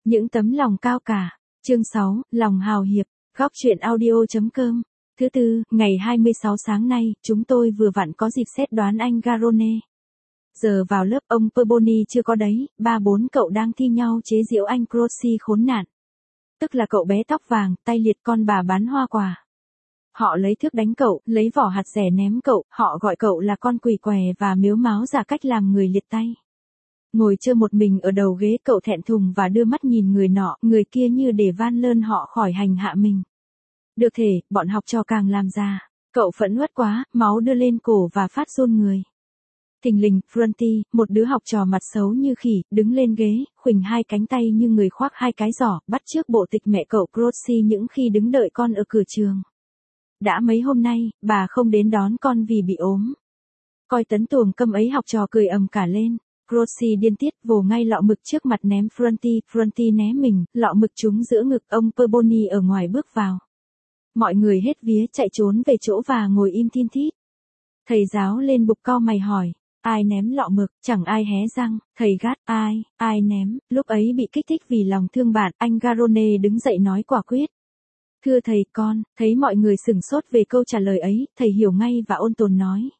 Những tấm lòng cao cả. Chương 6, lòng hào hiệp. Góc truyện audio.com. Thứ tư, ngày 26 sáng nay, chúng tôi vừa vặn có dịp xét đoán anh Garone. Giờ vào lớp ông Perboni chưa có đấy, 3-4 cậu đang thi nhau chế giễu anh Crossi khốn nạn. Tức là cậu bé tóc vàng, tay liệt con bà bán hoa quả. Họ lấy thước đánh cậu, lấy vỏ hạt rẻ ném cậu, họ gọi cậu là con quỷ què và miếu máo giả cách làm người liệt tay. Ngồi chơi một mình ở đầu ghế cậu thẹn thùng và đưa mắt nhìn người nọ, người kia như để van lơn họ khỏi hành hạ mình. Được thể, bọn học trò càng làm ra. Cậu phẫn uất quá, máu đưa lên cổ và phát run người. Thình lình, Fronty, một đứa học trò mặt xấu như khỉ, đứng lên ghế, khuỳnh hai cánh tay như người khoác hai cái giỏ, bắt chước bộ tịch mẹ cậu Crossi những khi đứng đợi con ở cửa trường. Đã mấy hôm nay, bà không đến đón con vì bị ốm. Coi tấn tuồng câm ấy học trò cười ầm cả lên. Crossi điên tiết vồ ngay lọ mực trước mặt ném Fronty né mình, lọ mực trúng giữa ngực ông Perboni ở ngoài bước vào. Mọi người hết vía chạy trốn về chỗ và ngồi im thin thít. Thầy giáo lên bục cau mày hỏi, ai ném lọ mực, chẳng ai hé răng, thầy gắt, ai ném, lúc ấy bị kích thích vì lòng thương bạn, anh Garone đứng dậy nói quả quyết. Thưa thầy con, thấy mọi người sửng sốt về câu trả lời ấy, thầy hiểu ngay và ôn tồn nói.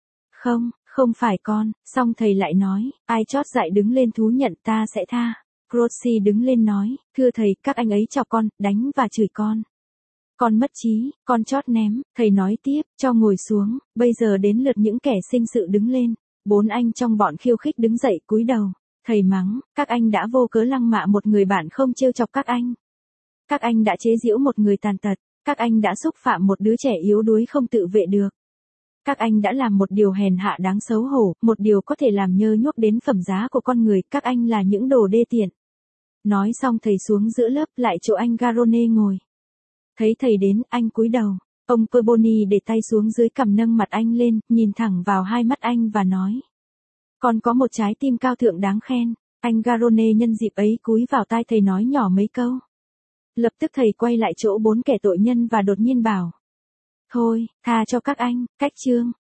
Không phải con, xong thầy lại nói, ai chót dại đứng lên thú nhận ta sẽ tha. Crossi đứng lên nói, thưa thầy, các anh ấy chọc con, đánh và chửi con. Con mất trí, con chót ném, thầy nói tiếp, cho ngồi xuống, bây giờ đến lượt những kẻ sinh sự đứng lên. 4 anh trong bọn khiêu khích đứng dậy cúi đầu. Thầy mắng, các anh đã vô cớ lăng mạ một người bạn không trêu chọc các anh. Các anh đã chế giễu một người tàn tật, các anh đã xúc phạm một đứa trẻ yếu đuối không tự vệ được. Các anh đã làm một điều hèn hạ đáng xấu hổ, một điều có thể làm nhơ nhuốc đến phẩm giá của con người, các anh là những đồ đê tiện. Nói xong thầy xuống giữa lớp lại chỗ anh Garone ngồi. Thấy thầy đến, anh cúi đầu. Ông Perboni để tay xuống dưới cằm nâng mặt anh lên, nhìn thẳng vào hai mắt anh và nói. Con có một trái tim cao thượng đáng khen. Anh Garone nhân dịp ấy cúi vào tai thầy nói nhỏ mấy câu. Lập tức thầy quay lại chỗ 4 kẻ tội nhân và đột nhiên bảo. Thôi, tha cho các anh, cách chương.